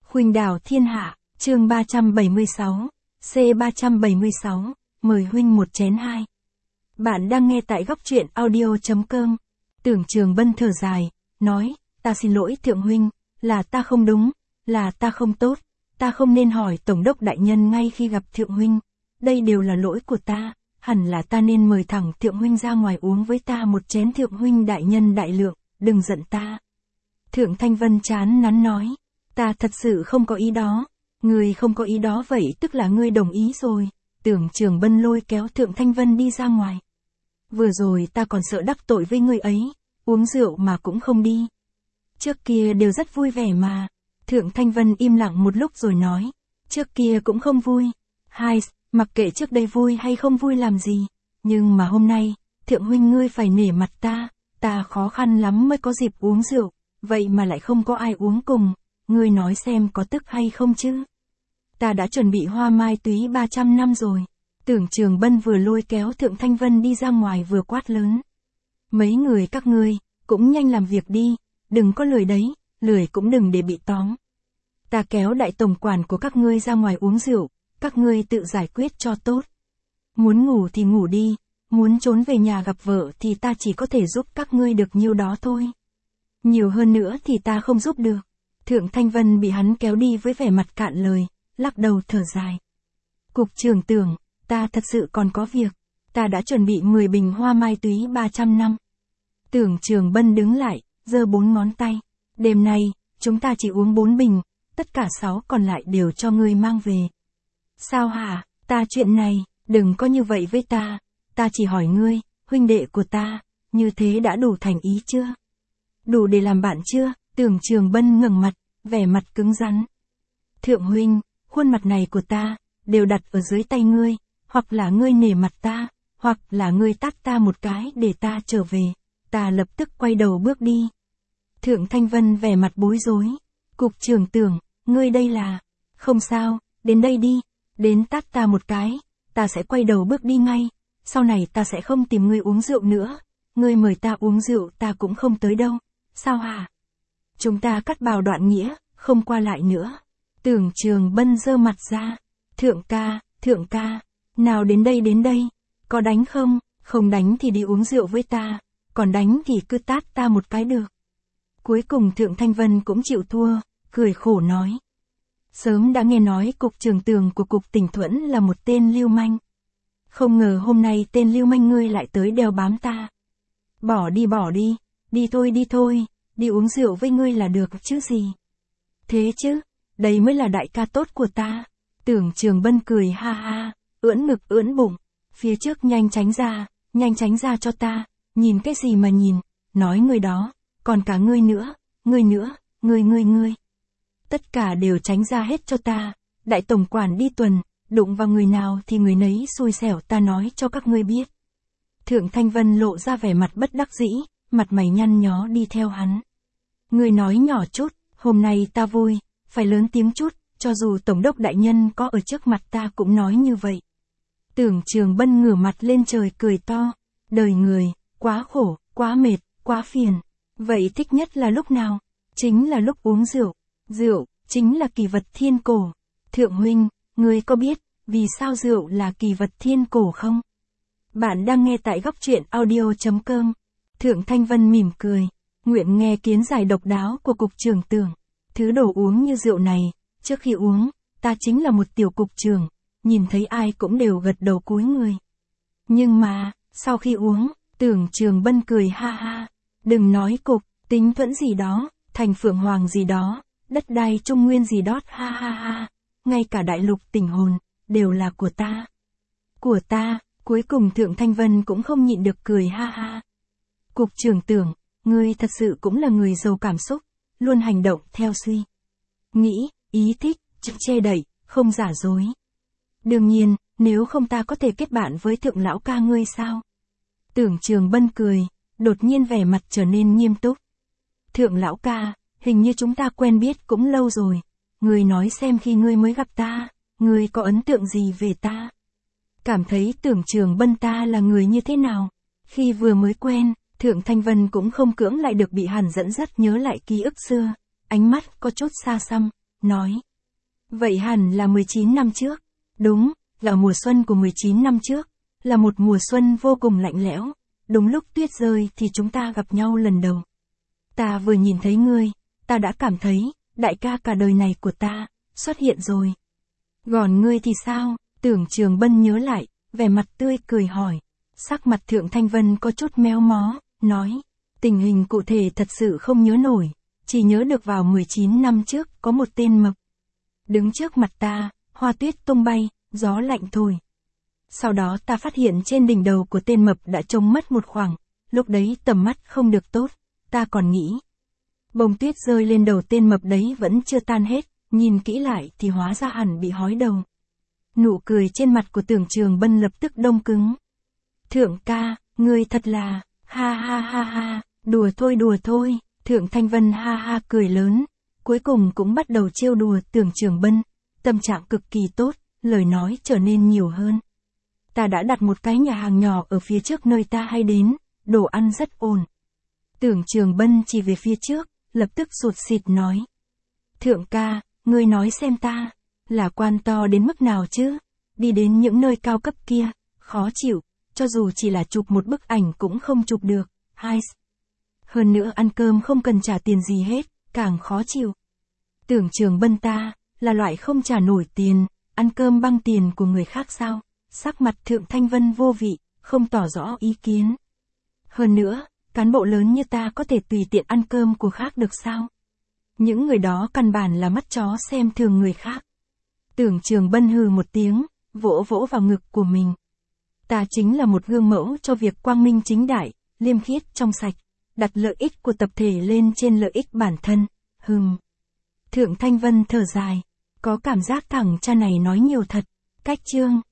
Khuynh đảo thiên hạ, chương 376, C376, mời huynh một chén hai. Bạn đang nghe tại góc truyện audio.com. Tưởng Trường Bân thở dài, nói, ta xin lỗi thượng huynh, là ta không đúng, là ta không tốt, ta không nên hỏi tổng đốc đại nhân ngay khi gặp thượng huynh, đây đều là lỗi của ta, hẳn là ta nên mời thẳng thượng huynh ra ngoài uống với ta một chén. Thượng huynh đại nhân đại lượng, đừng giận ta. Thượng Thanh Vân chán nắn nói, ta thật sự không có ý đó. Ngươi không có ý đó vậy tức là ngươi đồng ý rồi. Tưởng Trường Bân lôi kéo Thượng Thanh Vân đi ra ngoài. Vừa rồi ta còn sợ đắc tội với ngươi ấy, uống rượu mà cũng không đi. Trước kia đều rất vui vẻ mà. Thượng Thanh Vân im lặng một lúc rồi nói, trước kia cũng không vui. Hai, mặc kệ trước đây vui hay không vui làm gì. Nhưng mà hôm nay, thượng huynh ngươi phải nể mặt ta khó khăn lắm mới có dịp uống rượu, vậy mà lại không có ai uống cùng. Ngươi nói xem có tức hay không chứ? Ta đã chuẩn bị hoa mai túy 300 năm rồi. Tưởng Trường Bân vừa lôi kéo Thượng Thanh Vân đi ra ngoài vừa quát lớn. Mấy người các ngươi, cũng nhanh làm việc đi, đừng có lười đấy, lười cũng đừng để bị tóm. Ta kéo đại tổng quản của các ngươi ra ngoài uống rượu, các ngươi tự giải quyết cho tốt. Muốn ngủ thì ngủ đi, muốn trốn về nhà gặp vợ thì ta chỉ có thể giúp các ngươi được nhiêu đó thôi. Nhiều hơn nữa thì ta không giúp được. Thượng Thanh Vân bị hắn kéo đi với vẻ mặt cạn lời, lắc đầu thở dài. Cục trưởng Tưởng, ta thật sự còn có việc, ta đã chuẩn bị 10 bình hoa mai túy 300 năm. Tưởng Trường Bân đứng lại, giơ 4 ngón tay. Đêm nay, chúng ta chỉ uống 4 bình, tất cả 6 còn lại đều cho ngươi mang về. Sao hả, ta chuyện này, đừng có như vậy với ta chỉ hỏi ngươi, huynh đệ của ta, như thế đã đủ thành ý chưa? Đủ để làm bạn chưa? Tưởng Trường Bân ngẩng mặt, vẻ mặt cứng rắn. Thượng huynh, khuôn mặt này của ta, đều đặt ở dưới tay ngươi, hoặc là ngươi nể mặt ta, hoặc là ngươi tát ta một cái để ta trở về. Ta lập tức quay đầu bước đi. Thượng Thanh Vân vẻ mặt bối rối. Cục trưởng Tưởng, ngươi đây là... Không sao, đến đây đi, đến tát ta một cái, ta sẽ quay đầu bước đi ngay, sau này ta sẽ không tìm ngươi uống rượu nữa, ngươi mời ta uống rượu ta cũng không tới đâu, sao hả? Chúng ta cắt bào đoạn nghĩa, không qua lại nữa. Tưởng Trường Bân giơ mặt ra. Thượng ca, nào đến đây, có đánh không? Không đánh thì đi uống rượu với ta, còn đánh thì cứ tát ta một cái được. Cuối cùng Thượng Thanh Vân cũng chịu thua, cười khổ nói. Sớm đã nghe nói cục trưởng Tưởng của cục Tỉnh Thuẫn là một tên lưu manh. Không ngờ hôm nay tên lưu manh ngươi lại tới đeo bám ta. Bỏ đi, đi thôi, đi uống rượu với ngươi là được chứ gì. Thế chứ, đây mới là đại ca tốt của ta. Tưởng Trường Bân cười ha ha, ưỡn ngực ưỡn bụng, phía trước nhanh tránh ra cho ta, nhìn cái gì mà nhìn, nói ngươi đó, còn cả ngươi nữa, ngươi. Tất cả đều tránh ra hết cho ta, đại tổng quản đi tuần, đụng vào người nào thì người nấy xui xẻo ta nói cho các ngươi biết. Thượng Thanh Vân lộ ra vẻ mặt bất đắc dĩ, mặt mày nhăn nhó đi theo hắn. Ngươi nói nhỏ chút, hôm nay ta vui, phải lớn tiếng chút, cho dù tổng đốc đại nhân có ở trước mặt ta cũng nói như vậy. Tưởng Trường Bân ngửa mặt lên trời cười to, đời người, quá khổ, quá mệt, quá phiền. Vậy thích nhất là lúc nào? Chính là lúc uống rượu. Rượu, chính là kỳ vật thiên cổ. Thượng huynh, ngươi có biết, vì sao rượu là kỳ vật thiên cổ không? Bạn đang nghe tại góc truyện audio.com. Thượng Thanh Vân mỉm cười, nguyện nghe kiến giải độc đáo của cục trưởng Tưởng. Thứ đồ uống như rượu này, trước khi uống, ta chính là một tiểu cục trưởng, nhìn thấy ai cũng đều gật đầu cúi người. Nhưng mà, sau khi uống, Tưởng Trường Bân cười ha ha, đừng nói cục, Tính Thuẫn gì đó, thành Phượng Hoàng gì đó, đất đai Trung Nguyên gì đó, ha ha ha, ngay cả đại lục Tỉnh Hồn, đều là của ta. Của ta, cuối cùng Thượng Thanh Vân cũng không nhịn được cười ha ha. Cục trưởng Tưởng, ngươi thật sự cũng là người giàu cảm xúc, luôn hành động theo suy nghĩ, ý thích, che đậy, không giả dối. Đương nhiên, nếu không ta có thể kết bạn với Thượng lão ca ngươi sao? Tưởng Trường Bân cười, đột nhiên vẻ mặt trở nên nghiêm túc. Thượng lão ca, hình như chúng ta quen biết cũng lâu rồi. Ngươi nói xem khi ngươi mới gặp ta, ngươi có ấn tượng gì về ta? Cảm thấy Tưởng Trường Bân ta là người như thế nào? Khi vừa mới quen, Thượng Thanh Vân cũng không cưỡng lại được bị hắn dẫn dắt nhớ lại ký ức xưa. Ánh mắt có chút xa xăm, nói. Vậy hẳn là 19 năm trước. Đúng, là mùa xuân của 19 năm trước. Là một mùa xuân vô cùng lạnh lẽo. Đúng lúc tuyết rơi thì chúng ta gặp nhau lần đầu. Ta vừa nhìn thấy ngươi, ta đã cảm thấy, đại ca cả đời này của ta, xuất hiện rồi. Còn ngươi thì sao? Tưởng Trường Bân nhớ lại, vẻ mặt tươi cười hỏi. Sắc mặt Thượng Thanh Vân có chút méo mó, nói. Tình hình cụ thể thật sự không nhớ nổi, chỉ nhớ được vào 19 năm trước có một tên mập. Đứng trước mặt ta, hoa tuyết tung bay, gió lạnh thổi. Sau đó ta phát hiện trên đỉnh đầu của tên mập đã trông mất một khoảng, lúc đấy tầm mắt không được tốt, ta còn nghĩ. Bông tuyết rơi lên đầu tên mập đấy vẫn chưa tan hết, nhìn kỹ lại thì hóa ra hẳn bị hói đầu. Nụ cười trên mặt của Tưởng Trường Bân lập tức đông cứng. Thượng ca, ngươi thật là, ha ha ha ha, đùa thôi, Thượng Thanh Vân ha ha cười lớn, cuối cùng cũng bắt đầu trêu đùa Tưởng Trường Bân, tâm trạng cực kỳ tốt, lời nói trở nên nhiều hơn. Ta đã đặt một cái nhà hàng nhỏ ở phía trước nơi ta hay đến, đồ ăn rất ổn. Tưởng Trường Bân chỉ về phía trước, lập tức sụt sịt nói. Thượng ca, ngươi nói xem ta, là quan to đến mức nào chứ, đi đến những nơi cao cấp kia, khó chịu, cho dù chỉ là chụp một bức ảnh cũng không chụp được, hai. Hơn nữa ăn cơm không cần trả tiền gì hết, càng khó chịu. Tưởng Trường Bân ta, là loại không trả nổi tiền, ăn cơm băng tiền của người khác sao? Sắc mặt Thượng Thanh Vân vô vị, không tỏ rõ ý kiến. Hơn nữa, cán bộ lớn như ta có thể tùy tiện ăn cơm của khác được sao? Những người đó căn bản là mắt chó xem thường người khác. Tưởng Trường Bân hừ một tiếng, vỗ vỗ vào ngực của mình. Ta chính là một gương mẫu cho việc quang minh chính đại, liêm khiết trong sạch, đặt lợi ích của tập thể lên trên lợi ích bản thân, Thượng Thanh Vân thở dài, có cảm giác thằng cha này nói nhiều thật, cách chương.